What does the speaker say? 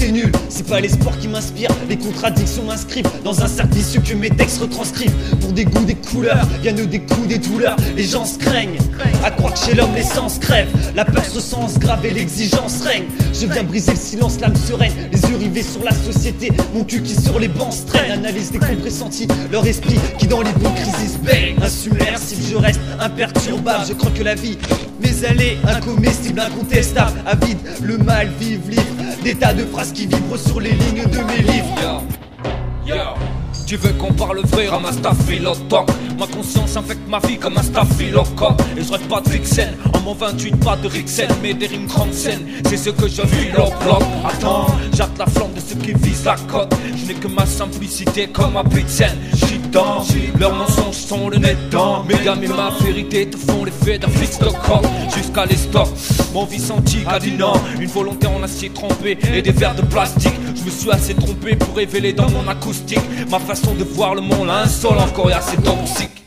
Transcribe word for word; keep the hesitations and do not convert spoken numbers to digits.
est nul. C'est pas les sports qui m'inspirent, les contradictions m'inscrivent dans un cercle vicieux que mes textes retranscrivent. Pour des goûts, des couleurs, viennent des coups, des douleurs. Les gens se craignent, à croire que chez l'homme l'essence crève. La peur se sent grave et l'exigence règne. Je viens briser le silence, l'âme sereine, les yeux rivés sur la société, mon cul qui sur les bancs se traîne. Analyse des coups pressentis, leur esprit qui dans les bons crises baigne. Insubmersible, je reste imperturbable. Je crois que la vie, mes allées incomestibles, incontestables, avide, le mal vive, livre des tas de phrases qui vibrent sur les lignes de mes livres. Yo, yo. Tu veux qu'on parle vrai, ramasse ta philotop. Ma conscience infecte ma vie comme un staphylocoque. Et je rêve pas de Vixen, en mon vingt-huit pas de Rixen. Mais des rimes grandes scènes, c'est ce que je vis l'op. Attends, j'atte la flamme de ceux qui visent la cote. Je n'ai que ma simplicité comme ma pizza. J'y dans, leurs mensonges sont le nez dedans. Mes gammes et ma vérité te font l'effet d'un fixe de coq. Jusqu'à les stocks, mon vie scientifique a dit non. Une volonté en acier trempé et des verres de plastique. Je me suis assez trompé pour révéler dans mon acoustique ma façon de voir le monde, insolent encore et assez toxique.